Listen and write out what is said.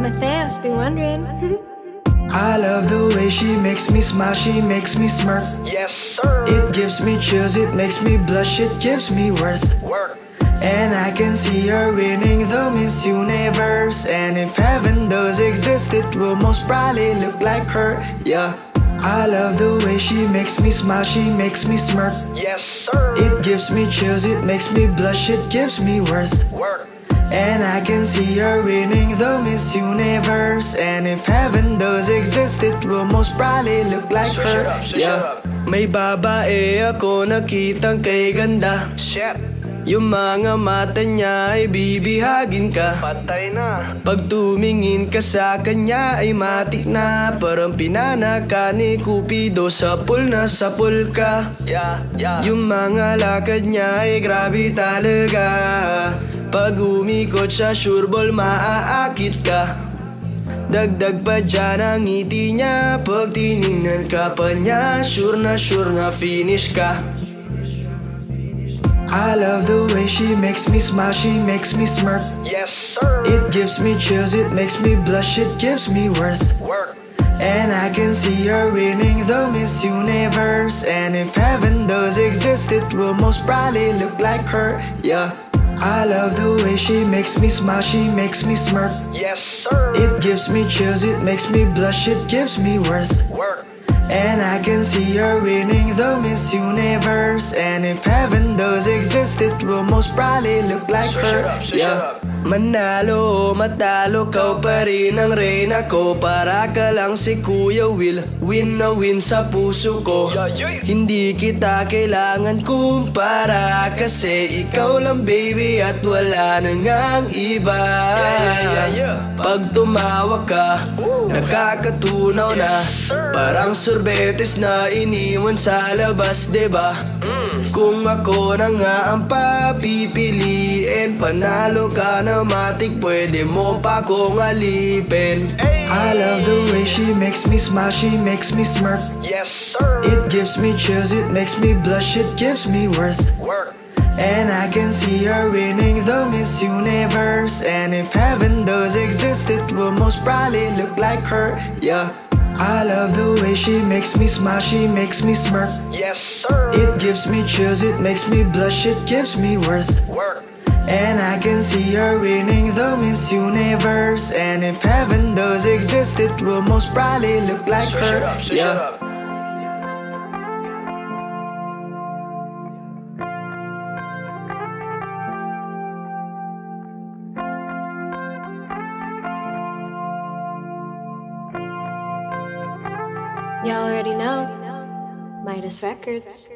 Matthias be wondering. I love the way she makes me smile, she makes me smirk. Yes, sir. It gives me chills, it makes me blush, it gives me worth. Work. And I can see her winning the Miss Universe. And if heaven does exist, it will most probably look like her, yeah. I love the way she makes me smile, she makes me smirk. Yes, sir. It gives me chills, it makes me blush, it gives me worth. Work. And I can see her winning the Miss Universe. And if heaven does exist, it will most probably look like her, yeah. May babae ako nakitang kay ganda. Shit. Yung mga mata niya ay bibihagin ka. Patay na. Pag tumingin ka sa kanya ay matik na. Parang pinanaka ni Cupido, sapul na sapul ka. Yeah, yeah. Yung mga lakad niya ay grabe talaga. Pag umikot sa sureball maaakit ka. Dagdag pa dyan ang ngiti niya. Pag tinignan ka pa niya, sure na finish ka. I love the way she makes me smile, she makes me smirk. Yes, sir. It gives me chills, it makes me blush, it gives me worth. Work. And I can see her winning the Miss Universe. And if heaven does exist, it will most probably look like her, yeah. I love the way she makes me smile, she makes me smirk. Yes, sir. It gives me chills, it makes me blush, it gives me worth. Work. And I can see her winning the Miss Universe. And if heaven does exist, it will most probably look like her, yeah. Manalo o matalo, kau pa rin ang reyna ko. Para ka lang si Kuya Will, win na win sa puso ko. Hindi kita kailangan kumpara, kasi ikaw lang baby at wala nang ang iba. Pag tumawa ka, nakakatunaw na. Parang sorbetes na iniwan sa labas, diba? Kung ako na nga ang papipiliin, panalo ka na matik, pwede mo pa kong alipin. I love the way she makes me smile, she makes me smirk. Yes, sir. It gives me chills, it makes me blush, it gives me worth. Work. And I can see her winning the Miss Universe. And if heaven does exist, it will most probably look like her, yeah. I love the way she makes me smile, she makes me smirk. Yes, sir. It gives me chills, it makes me blush, it gives me worth. Work. And I can see her winning the Miss Universe. And if heaven does exist, it will most probably look like her, yeah. Y'all already know. Midas Records.